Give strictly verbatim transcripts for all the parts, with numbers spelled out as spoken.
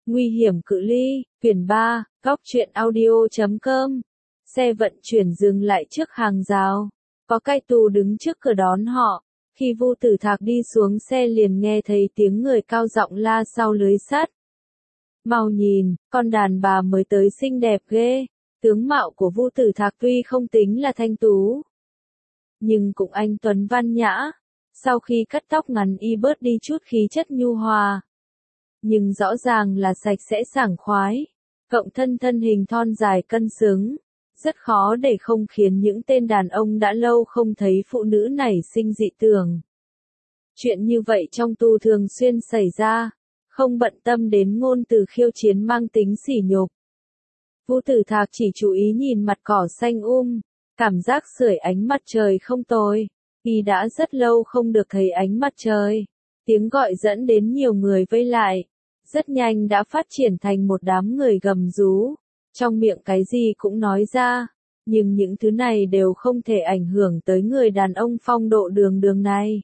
Nguy hiểm cự ly, quyển ba, góc truyện audio chấm com. Xe vận chuyển dừng lại trước hàng rào. Có cai tù đứng trước cửa đón họ. Khi Vu Tử Thạc đi xuống xe liền nghe thấy tiếng người cao giọng la sau lưới sắt. Mau nhìn, con đàn bà mới tới xinh đẹp ghê. Tướng mạo của Vu Tử Thạc tuy không tính là thanh tú, nhưng cũng anh tuấn văn nhã. Sau khi cắt tóc ngắn y bớt đi chút khí chất nhu hòa, nhưng rõ ràng là sạch sẽ sảng khoái. Cộng thân thân hình thon dài cân xứng, rất khó để không khiến những tên đàn ông đã lâu không thấy phụ nữ nảy sinh dị tưởng. Chuyện như vậy trong tù thường xuyên xảy ra, không bận tâm đến ngôn từ khiêu chiến mang tính sỉ nhục. Vu Tử Thạc chỉ chú ý nhìn mặt cỏ xanh um, cảm giác sưởi ánh mặt trời không tồi. Y đã rất lâu không được thấy ánh mặt trời. Tiếng gọi dẫn đến nhiều người vây lại. Rất nhanh đã phát triển thành một đám người gầm rú. Trong miệng cái gì cũng nói ra. Nhưng những thứ này đều không thể ảnh hưởng tới người đàn ông phong độ đường đường này.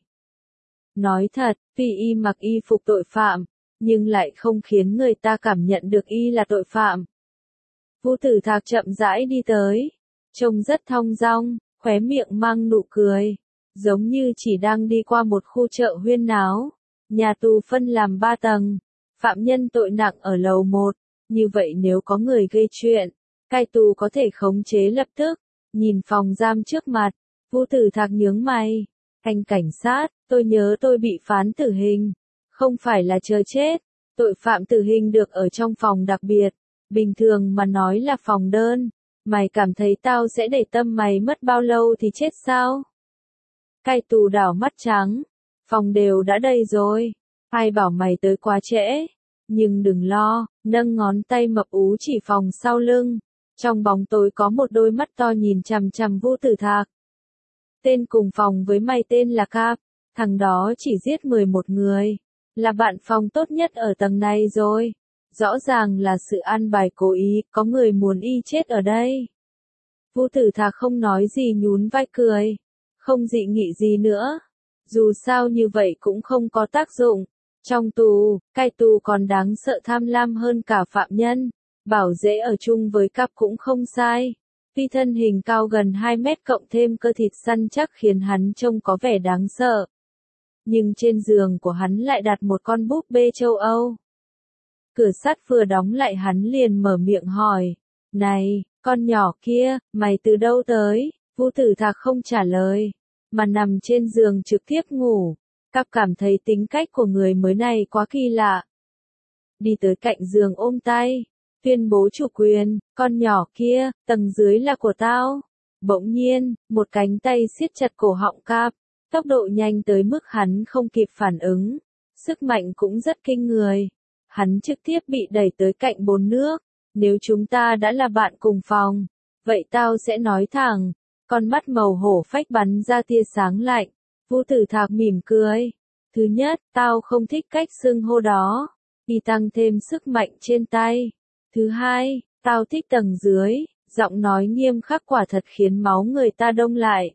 Nói thật, vì y mặc y phục tội phạm, nhưng lại không khiến người ta cảm nhận được y là tội phạm. Vu Tử Thạc chậm rãi đi tới. Trông rất thong dong, khóe miệng mang nụ cười. Giống như chỉ đang đi qua một khu chợ huyên náo. Nhà tù phân làm ba tầng. Phạm nhân tội nặng ở lầu một. Như vậy nếu có người gây chuyện, cai tù có thể khống chế lập tức. Nhìn phòng giam trước mặt, Vu Tử Thạc nhướng mày. Anh cảnh sát, tôi nhớ tôi bị phán tử hình. Không phải là chờ chết. Tội phạm tử hình được ở trong phòng đặc biệt. Bình thường mà nói là phòng đơn. Mày cảm thấy tao sẽ để tâm mày mất bao lâu thì chết sao? Cai tù đảo mắt trắng. Phòng đều đã đầy rồi. Ai bảo mày tới quá trễ. Nhưng đừng lo, nâng ngón tay mập ú chỉ phòng sau lưng. Trong bóng tối có một đôi mắt to nhìn chằm chằm Vu Tử Thạc. Tên cùng phòng với mày tên là Cap. Thằng đó chỉ giết mười một người. Là bạn phòng tốt nhất ở tầng này rồi. Rõ ràng là sự an bài cố ý, có người muốn y chết ở đây. Vu Tử Thạc không nói gì nhún vai cười. Không dị nghị gì nữa. Dù sao như vậy cũng không có tác dụng. Trong tù, cai tù còn đáng sợ tham lam hơn cả phạm nhân. Bảo dễ ở chung với Cap cũng không sai. Tuy thân hình cao gần hai mét cộng thêm cơ thịt săn chắc khiến hắn trông có vẻ đáng sợ. Nhưng trên giường của hắn lại đặt một con búp bê châu Âu. Cửa sắt vừa đóng lại hắn liền mở miệng hỏi. Này, con nhỏ kia, mày từ đâu tới? Vu Tử Thạc không trả lời, mà nằm trên giường trực tiếp ngủ. Cap cảm thấy tính cách của người mới này quá kỳ lạ. Đi tới cạnh giường ôm tay, tuyên bố chủ quyền, con nhỏ kia, tầng dưới là của tao. Bỗng nhiên, một cánh tay siết chặt cổ họng Cap, tốc độ nhanh tới mức hắn không kịp phản ứng. Sức mạnh cũng rất kinh người. Hắn trực tiếp bị đẩy tới cạnh bồn nước. Nếu chúng ta đã là bạn cùng phòng, vậy tao sẽ nói thẳng. Con mắt màu hổ phách bắn ra tia sáng lạnh. Vu Tử Thạc mỉm cười. Thứ nhất, tao không thích cách xưng hô đó. Y tăng thêm sức mạnh trên tay. Thứ hai, tao thích tầng dưới. Giọng nói nghiêm khắc quả thật khiến máu người ta đông lại.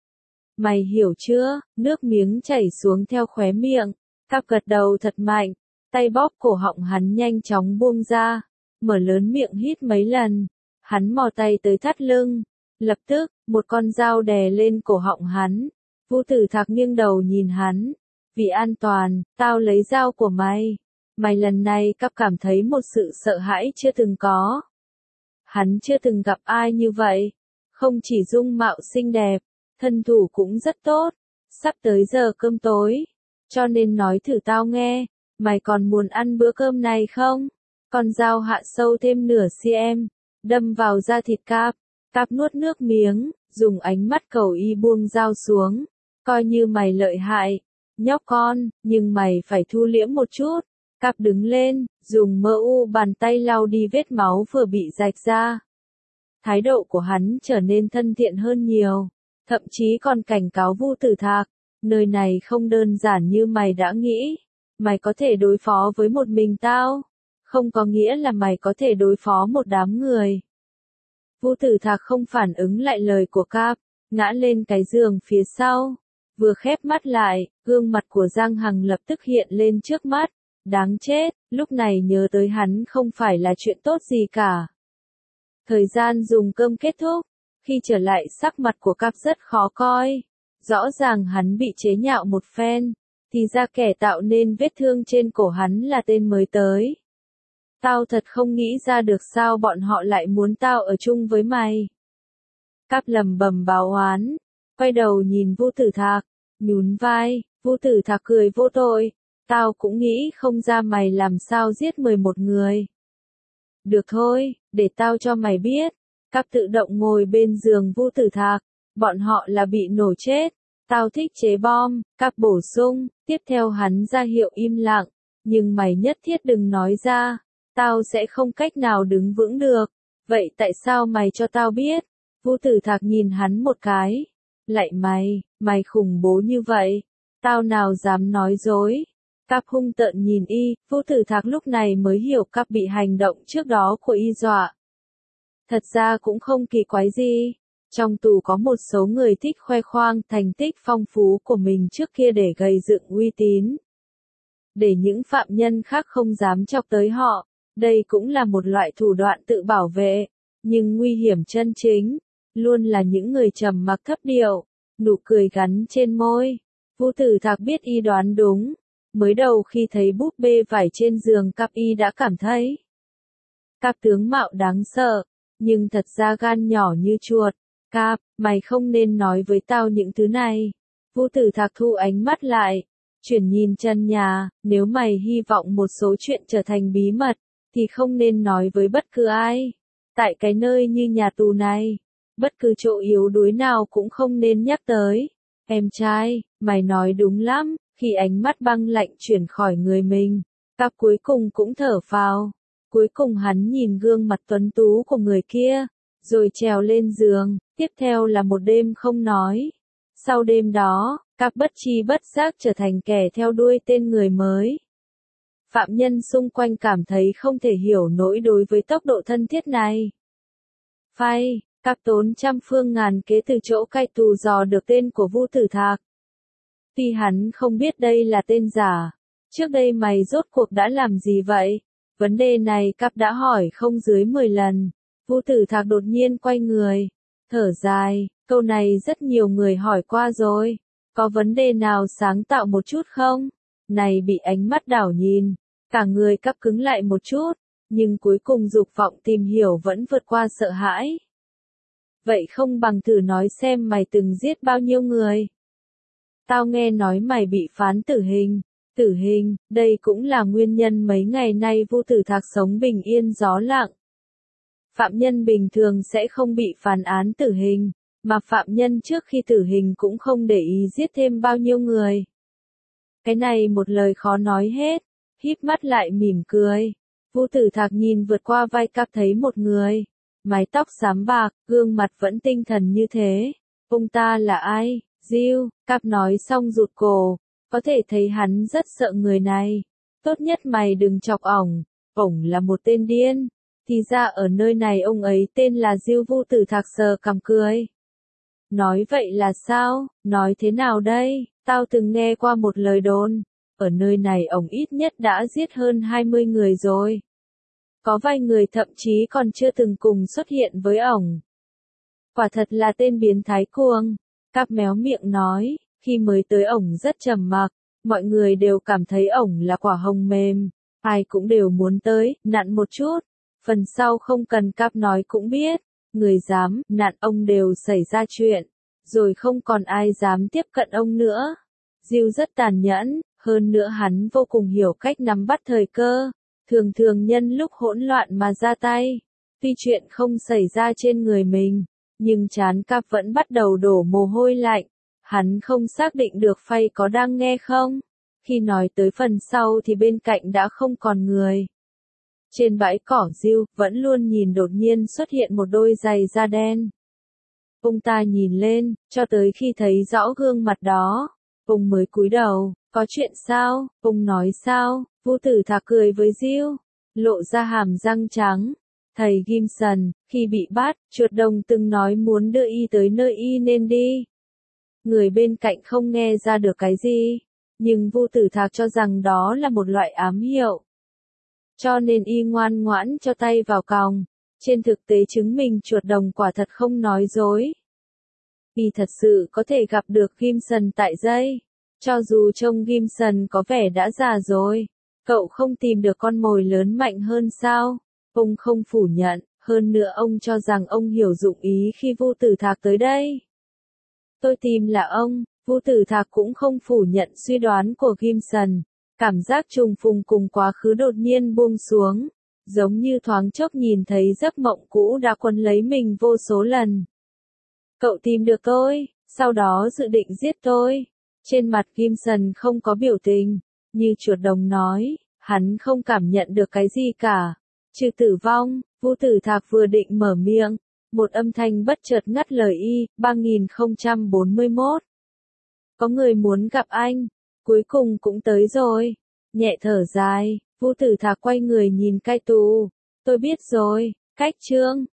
Mày hiểu chưa? Nước miếng chảy xuống theo khóe miệng. Cap gật đầu thật mạnh. Tay bóp cổ họng hắn nhanh chóng buông ra. Mở lớn miệng hít mấy lần. Hắn mò tay tới thắt lưng. Lập tức, một con dao đè lên cổ họng hắn. Vu Tử Thạc nghiêng đầu nhìn hắn. Vì an toàn, tao lấy dao của mày. Mày lần này Cap cảm thấy một sự sợ hãi chưa từng có. Hắn chưa từng gặp ai như vậy. Không chỉ dung mạo xinh đẹp, thân thủ cũng rất tốt. Sắp tới giờ cơm tối. Cho nên nói thử tao nghe. Mày còn muốn ăn bữa cơm này không? Con dao hạ sâu thêm nửa cm. Đâm vào da thịt Cap. Cap nuốt nước miếng, dùng ánh mắt cầu y buông dao xuống. Coi như mày lợi hại, nhóc con, nhưng mày phải thu liễm một chút. Cap đứng lên, dùng mơ u bàn tay lau đi vết máu vừa bị rạch ra. Thái độ của hắn trở nên thân thiện hơn nhiều, thậm chí còn cảnh cáo Vu Tử Thạc, nơi này không đơn giản như mày đã nghĩ. Mày có thể đối phó với một mình tao, không có nghĩa là mày có thể đối phó một đám người. Vu Tử Thạc không phản ứng lại lời của Cap, ngã lên cái giường phía sau. Vừa khép mắt lại, gương mặt của Giang Hằng lập tức hiện lên trước mắt. Đáng chết, lúc này nhớ tới hắn không phải là chuyện tốt gì cả. Thời gian dùng cơm kết thúc, khi trở lại sắc mặt của Cáp rất khó coi. Rõ ràng hắn bị chế nhạo một phen, thì ra kẻ tạo nên vết thương trên cổ hắn là tên mới tới. Tao thật không nghĩ ra được sao bọn họ lại muốn tao ở chung với mày. Cáp lầm bầm báo oán, quay đầu nhìn Vu Tử Thạc, nhún vai, Vu Tử Thạc cười vô tội, tao cũng nghĩ không ra mày làm sao giết mười một người. Được thôi, để tao cho mày biết. Cáp tự động ngồi bên giường Vu Tử Thạc, bọn họ là bị nổ chết. Tao thích chế bom, Cáp bổ sung, tiếp theo hắn ra hiệu im lặng, nhưng mày nhất thiết đừng nói ra, tao sẽ không cách nào đứng vững được. Vậy tại sao mày cho tao biết? Vu Tử Thạc nhìn hắn một cái. Lạy mày, mày khủng bố như vậy, tao nào dám nói dối. Cáp hung tợn nhìn y, Vu Tử Thạc lúc này mới hiểu Cáp bị hành động trước đó của y dọa. Thật ra cũng không kỳ quái gì. Trong tù có một số người thích khoe khoang thành tích phong phú của mình trước kia để gây dựng uy tín. Để những phạm nhân khác không dám chọc tới họ, đây cũng là một loại thủ đoạn tự bảo vệ. Nhưng nguy hiểm chân chính, luôn là những người trầm mặc thấp điệu, nụ cười gắn trên môi. Vu Tử Thạc biết y đoán đúng. Mới đầu khi thấy búp bê vải trên giường Cáp y đã cảm thấy Cáp tướng mạo đáng sợ, nhưng thật ra gan nhỏ như chuột. Cáp, mày không nên nói với tao những thứ này. Vu Tử Thạc thu ánh mắt lại, chuyển nhìn chân nhà, nếu mày hy vọng một số chuyện trở thành bí mật, thì không nên nói với bất cứ ai. Tại cái nơi như nhà tù này, bất cứ chỗ yếu đuối nào cũng không nên nhắc tới. Em trai, mày nói đúng lắm. Khi ánh mắt băng lạnh chuyển khỏi người mình, Cáp cuối cùng cũng thở phào. Cuối cùng hắn nhìn gương mặt tuấn tú của người kia, rồi trèo lên giường, tiếp theo là một đêm không nói. Sau đêm đó, Cáp bất chi bất giác trở thành kẻ theo đuôi tên người mới. Phạm nhân xung quanh cảm thấy không thể hiểu nổi đối với tốc độ thân thiết này. Phai, Cáp tốn trăm phương ngàn kế từ chỗ cai tù dò được tên của Vu Tử Thạc. Tuy hắn không biết đây là tên giả. Trước đây mày rốt cuộc đã làm gì vậy? Vấn đề này Cáp đã hỏi không dưới mười lần. Vu Tử Thạc đột nhiên quay người, thở dài, câu này rất nhiều người hỏi qua rồi. Có vấn đề nào sáng tạo một chút không? Này bị ánh mắt đảo nhìn, cả người Cáp cứng lại một chút, nhưng cuối cùng dục vọng tìm hiểu vẫn vượt qua sợ hãi. Vậy không bằng thử nói xem mày từng giết bao nhiêu người? Tao nghe nói mày bị phán tử hình. Tử hình, đây cũng là nguyên nhân mấy ngày nay Vu Tử Thạc sống bình yên gió lặng. Phạm nhân bình thường sẽ không bị phán án tử hình, mà phạm nhân trước khi tử hình cũng không để ý giết thêm bao nhiêu người. Cái này một lời khó nói hết, híp mắt lại mỉm cười. Vu Tử Thạc nhìn vượt qua vai Cáp thấy một người, mái tóc xám bạc, gương mặt vẫn tinh thần như thế. Ông ta là ai? Diêu, Cáp nói xong rụt cổ, có thể thấy hắn rất sợ người này. Tốt nhất mày đừng chọc ổng, ổng là một tên điên. Thì ra ở nơi này ông ấy tên là Diêu. Vu Tử Thạc sờ cằm cười. Nói vậy là sao? Nói thế nào đây? Tao từng nghe qua một lời đồn. Ở nơi này ổng ít nhất đã giết hơn hai mươi người rồi. Có vài người thậm chí còn chưa từng cùng xuất hiện với ổng. Quả thật là tên biến thái cuồng. Cáp méo miệng nói, khi mới tới ổng rất trầm mặc, mọi người đều cảm thấy ổng là quả hồng mềm, ai cũng đều muốn tới, nặn một chút. Phần sau không cần Cáp nói cũng biết, người dám nặn ông đều xảy ra chuyện, rồi không còn ai dám tiếp cận ông nữa. Diêu rất tàn nhẫn, hơn nữa hắn vô cùng hiểu cách nắm bắt thời cơ, thường thường nhân lúc hỗn loạn mà ra tay. Tuy chuyện không xảy ra trên người mình, nhưng trán Cáp vẫn bắt đầu đổ mồ hôi lạnh. Hắn không xác định được Phai có đang nghe không. Khi nói tới phần sau thì bên cạnh đã không còn người. Trên bãi cỏ Diêu vẫn luôn nhìn đột nhiên xuất hiện một đôi giày da đen. Ông ta nhìn lên, cho tới khi thấy rõ gương mặt đó, ông mới cúi đầu. Có chuyện sao? Ông nói sao? Vu Tử Thạc cười với Diêu, lộ ra hàm răng trắng. Thầy Gimson, khi bị bắt, chuột đồng từng nói muốn đưa y tới nơi y nên đi. Người bên cạnh không nghe ra được cái gì. nhưng Vu Tử Thạc cho rằng đó là một loại ám hiệu. Cho nên y ngoan ngoãn cho tay vào còng. Trên thực tế chứng minh chuột đồng quả thật không nói dối. Y thật sự có thể gặp được Gimson tại dây. Cho dù trông Gimson có vẻ đã già rồi, cậu không tìm được con mồi lớn mạnh hơn sao? Ông không phủ nhận, hơn nữa ông cho rằng ông hiểu dụng ý khi Vu Tử Thạc tới đây. Tôi tìm là ông. Vu Tử Thạc cũng không phủ nhận suy đoán của Gimson. Cảm giác trùng phùng cùng quá khứ đột nhiên buông xuống, giống như thoáng chốc nhìn thấy giấc mộng cũ đã quấn lấy mình vô số lần. Cậu tìm được tôi, sau đó dự định giết tôi. Trên mặt Gimson không có biểu tình, như chuột đồng nói, hắn không cảm nhận được cái gì cả. Trừ tử vong, Vu Tử Thạc vừa định mở miệng, một âm thanh bất chợt ngắt lời y, ba nghìn không trăm bốn mươi mốt. Có người muốn gặp anh, cuối cùng cũng tới rồi. Nhẹ thở dài, Vu Tử Thạc quay người nhìn cai tù. Tôi biết rồi, cách chương.